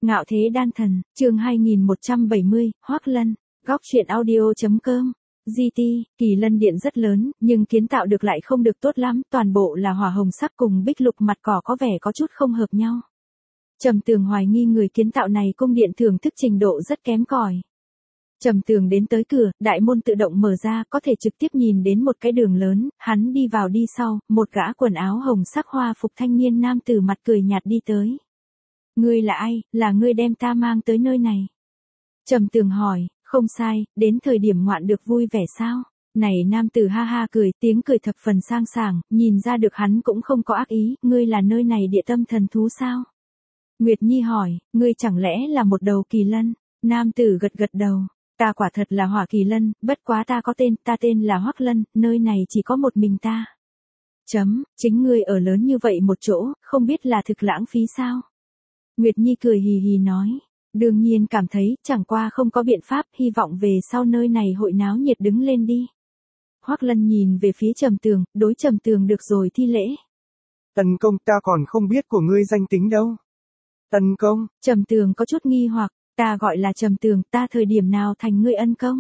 Ngạo thế đan thần, chương 2170, Hoắc Lân, góc truyện audio.com. GT, Kỳ Lân Điện rất lớn, nhưng kiến tạo được lại không được tốt lắm, toàn bộ là hỏa hồng sắc cùng bích lục mặt cỏ có vẻ có chút không hợp nhau. Trầm Tường hoài nghi người kiến tạo này cung điện thưởng thức trình độ rất kém cỏi. Trầm Tường đến tới cửa, đại môn tự động mở ra, có thể trực tiếp nhìn đến một cái đường lớn, hắn đi vào đi sau, một gã quần áo hồng sắc hoa phục thanh niên nam tử mặt cười nhạt đi tới. Ngươi là ai, là ngươi đem ta mang tới nơi này? Trầm Tường hỏi, không sai, đến thời điểm ngoạn được vui vẻ sao? Này nam tử ha ha cười, tiếng cười thập phần sang sảng, nhìn ra được hắn cũng không có ác ý, ngươi là nơi này địa tâm thần thú sao? Nguyệt Nhi hỏi, ngươi chẳng lẽ là một đầu kỳ lân? Nam tử gật gật đầu, ta quả thật là hỏa kỳ lân, bất quá ta có tên, ta tên là Hoắc Lân, nơi này chỉ có một mình ta. Chính ngươi ở lớn như vậy một chỗ, không biết là thực lãng phí sao? Nguyệt Nhi cười hì hì nói, đương nhiên cảm thấy, chẳng qua không có biện pháp, hy vọng về sau nơi này hội náo nhiệt đứng lên đi. Hoắc Lân nhìn về phía Trầm Tường, đối Trầm Tường được rồi thi lễ. Tần công, ta còn không biết của ngươi danh tính đâu. Tần công, Trầm Tường có chút nghi hoặc, ta gọi là Trầm Tường, ta thời điểm nào thành ngươi ân công?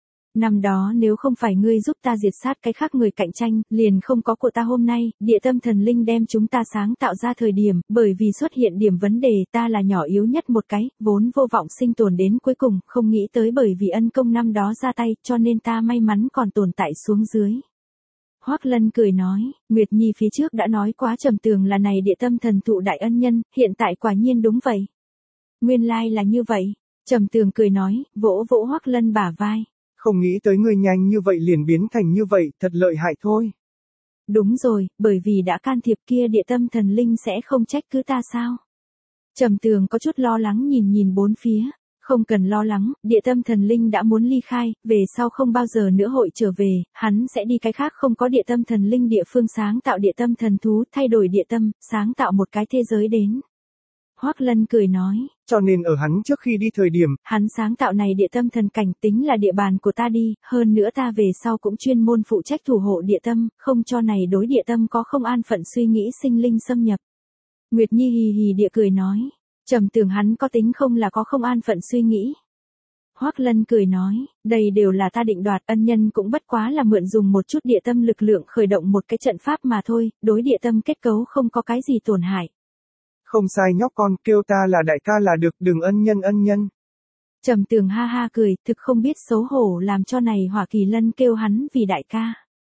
Năm đó nếu không phải ngươi giúp ta diệt sát cái khác người cạnh tranh, liền không có của ta hôm nay, địa tâm thần linh đem chúng ta sáng tạo ra thời điểm, bởi vì xuất hiện điểm vấn đề ta là nhỏ yếu nhất một cái, vốn vô vọng sinh tồn đến cuối cùng, không nghĩ tới bởi vì ân công năm đó ra tay, cho nên ta may mắn còn tồn tại xuống dưới. Hoắc Lân cười nói, Nguyệt Nhi phía trước đã nói quá Trầm Tường là này địa tâm thần thụ đại ân nhân, hiện tại quả nhiên đúng vậy. Nguyên lai là như vậy, Trầm Tường cười nói, vỗ vỗ Hoắc Lân bả vai. Không nghĩ tới ngươi nhanh như vậy liền biến thành như vậy, thật lợi hại thôi. Đúng rồi, bởi vì đã can thiệp kia địa tâm thần linh sẽ không trách cứ ta sao? Trầm Tường có chút lo lắng nhìn bốn phía. Không cần lo lắng, địa tâm thần linh đã muốn ly khai, về sau không bao giờ nữa hội trở về, hắn sẽ đi cái khác không có địa tâm thần linh địa phương sáng tạo địa tâm thần thú, thay đổi địa tâm, sáng tạo một cái thế giới đến. Hoắc Lân cười nói, cho nên ở hắn trước khi đi thời điểm, hắn sáng tạo này địa tâm thần cảnh tính là địa bàn của ta đi, hơn nữa ta về sau cũng chuyên môn phụ trách thủ hộ địa tâm, không cho này đối địa tâm có không an phận suy nghĩ sinh linh xâm nhập. Nguyệt Nhi hì hì địa cười nói, Trầm Tường hắn có tính không là có không an phận suy nghĩ. Hoắc Lân cười nói, đây đều là ta định đoạt, ân nhân cũng bất quá là mượn dùng một chút địa tâm lực lượng khởi động một cái trận pháp mà thôi, đối địa tâm kết cấu không có cái gì tổn hại. Không sai nhóc con, kêu ta là đại ca là được, đừng ân nhân. Trầm Tường ha ha cười, thực không biết xấu hổ làm cho này hỏa kỳ lân kêu hắn vì đại ca.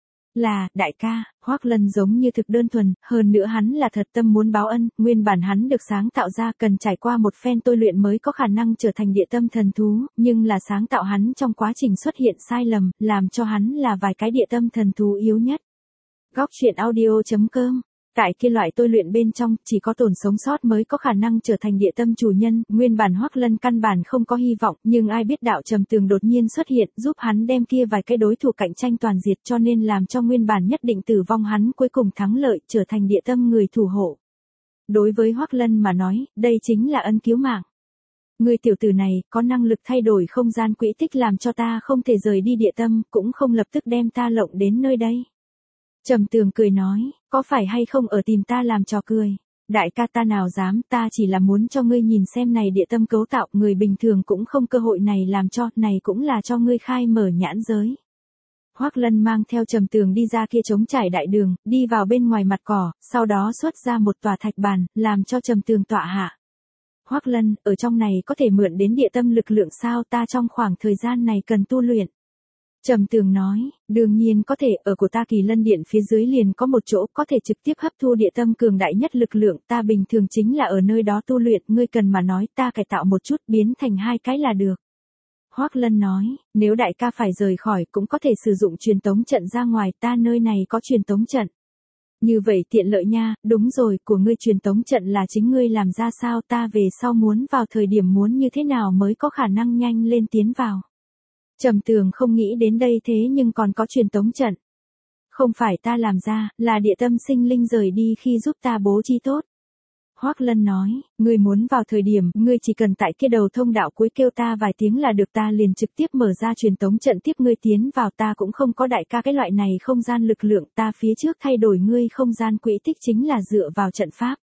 Là, đại ca, Hoắc Lân giống như thực đơn thuần, hơn nữa hắn là thật tâm muốn báo ân, nguyên bản hắn được sáng tạo ra cần trải qua một phen tôi luyện mới có khả năng trở thành địa tâm thần thú, nhưng là sáng tạo hắn trong quá trình xuất hiện sai lầm, làm cho hắn là vài cái địa tâm thần thú yếu nhất. Góc truyện audio.com. Tại kia loại tôi luyện bên trong, chỉ có tồn sống sót mới có khả năng trở thành địa tâm chủ nhân, nguyên bản Hoắc Lân căn bản không có hy vọng, nhưng ai biết đạo Trầm Tường đột nhiên xuất hiện, giúp hắn đem kia vài cái đối thủ cạnh tranh toàn diệt cho nên làm cho nguyên bản nhất định tử vong hắn cuối cùng thắng lợi, trở thành địa tâm người thủ hộ. Đối với Hoắc Lân mà nói, đây chính là ân cứu mạng. Người tiểu tử này, có năng lực thay đổi không gian quỹ tích làm cho ta không thể rời đi địa tâm, cũng không lập tức đem ta lộng đến nơi đây. Trầm Tường cười nói, có phải hay không ở tìm ta làm trò cười? Đại ca ta nào dám, ta chỉ là muốn cho ngươi nhìn xem này địa tâm cấu tạo, người bình thường cũng không cơ hội này làm cho, này cũng là cho ngươi khai mở nhãn giới. Hoắc Lân mang theo Trầm Tường đi ra kia trống trải đại đường, đi vào bên ngoài mặt cỏ, sau đó xuất ra một tòa thạch bàn, làm cho Trầm Tường tọa hạ. Hoắc Lân, ở trong này có thể mượn đến địa tâm lực lượng sao, ta trong khoảng thời gian này cần tu luyện. Trầm Tường nói, đương nhiên có thể, ở của ta Kỳ Lân Điện phía dưới liền có một chỗ có thể trực tiếp hấp thu địa tâm cường đại nhất lực lượng, ta bình thường chính là ở nơi đó tu luyện, ngươi cần mà nói ta cải tạo một chút biến thành hai cái là được. Hoắc Lân nói, nếu đại ca phải rời khỏi cũng có thể sử dụng truyền tống trận ra ngoài, ta nơi này có truyền tống trận. Như vậy tiện lợi nha, đúng rồi, của ngươi truyền tống trận là chính ngươi làm ra sao, ta về sau muốn vào thời điểm muốn như thế nào mới có khả năng nhanh lên tiến vào. Trầm Tường không nghĩ đến đây thế nhưng còn có truyền tống trận. Không phải ta làm ra, là địa tâm sinh linh rời đi khi giúp ta bố trí tốt. Hoắc Lân nói, ngươi muốn vào thời điểm, ngươi chỉ cần tại kia đầu thông đạo cuối kêu ta vài tiếng là được, ta liền trực tiếp mở ra truyền tống trận tiếp ngươi tiến vào, ta cũng không có đại ca cái loại này không gian lực lượng, ta phía trước thay đổi ngươi không gian quỹ tích chính là dựa vào trận pháp.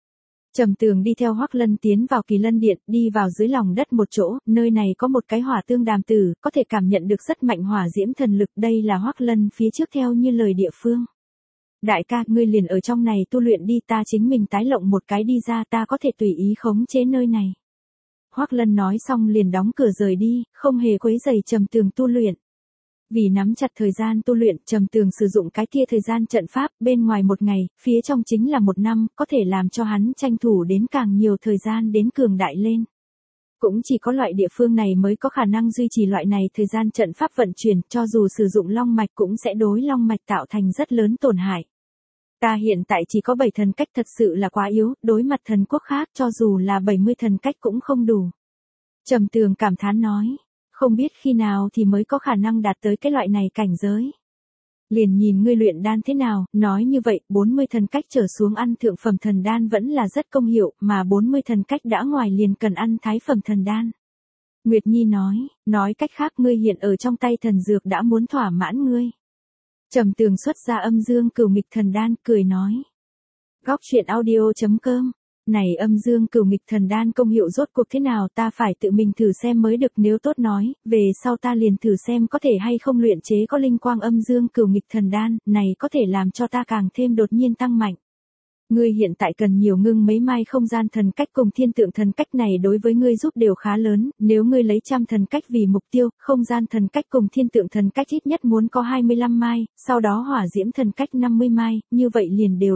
Trầm Tường đi theo Hoắc Lân tiến vào Kỳ Lân Điện, đi vào dưới lòng đất một chỗ, nơi này có một cái hỏa tương đàm tử, có thể cảm nhận được rất mạnh hỏa diễm thần lực, đây là Hoắc Lân phía trước theo như lời địa phương. Đại ca, ngươi liền ở trong này tu luyện đi, ta chính mình tái lộng một cái đi ra, ta có thể tùy ý khống chế nơi này. Hoắc Lân nói xong liền đóng cửa rời đi, không hề quấy rầy Trầm Tường tu luyện. Vì nắm chặt thời gian tu luyện, Trầm Tường sử dụng cái kia thời gian trận pháp, bên ngoài 1 ngày, phía trong chính là 1 năm, có thể làm cho hắn tranh thủ đến càng nhiều thời gian đến cường đại lên. Cũng chỉ có loại địa phương này mới có khả năng duy trì loại này thời gian trận pháp vận chuyển, cho dù sử dụng long mạch cũng sẽ đối long mạch tạo thành rất lớn tổn hại. Ta hiện tại chỉ có 7 thần cách, thật sự là quá yếu, đối mặt thần quốc khác cho dù là 70 thần cách cũng không đủ. Trầm Tường cảm thán nói, không biết khi nào thì mới có khả năng đạt tới cái loại này cảnh giới. Liền nhìn ngươi luyện đan thế nào, nói như vậy, 40 thần cách trở xuống ăn thượng phẩm thần đan vẫn là rất công hiệu, mà 40 thần cách đã ngoài liền cần ăn thái phẩm thần đan. Nguyệt Nhi nói cách khác ngươi hiện ở trong tay thần dược đã muốn thỏa mãn ngươi. Trầm Tường xuất ra âm dương cửu nghịch thần đan, cười nói. Góc truyện audio.com. Này âm dương cửu nghịch thần đan công hiệu rốt cuộc thế nào, ta phải tự mình thử xem mới được, nếu tốt nói, về sau ta liền thử xem có thể hay không luyện chế có linh quang âm dương cửu nghịch thần đan, này có thể làm cho ta càng thêm đột nhiên tăng mạnh. Ngươi hiện tại cần nhiều ngưng mấy mai không gian thần cách cùng thiên tượng thần cách, này đối với ngươi giúp đều khá lớn, nếu ngươi lấy 100 thần cách vì mục tiêu, không gian thần cách cùng thiên tượng thần cách ít nhất muốn có 25 mai, sau đó hỏa diễm thần cách 50 mai, như vậy liền đều.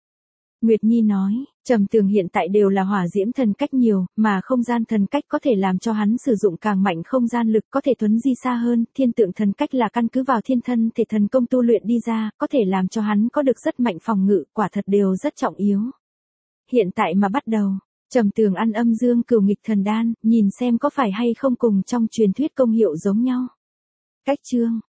Nguyệt Nhi nói, Trầm Tường hiện tại đều là hỏa diễm thần cách nhiều, mà không gian thần cách có thể làm cho hắn sử dụng càng mạnh không gian lực, có thể thuấn di xa hơn, thiên tượng thần cách là căn cứ vào thiên thân thể thần công tu luyện đi ra, có thể làm cho hắn có được rất mạnh phòng ngự, quả thật đều rất trọng yếu. Hiện tại mà bắt đầu, Trầm Tường ăn âm dương cửu nghịch thần đan, nhìn xem có phải hay không cùng trong truyền thuyết công hiệu giống nhau. Cách chương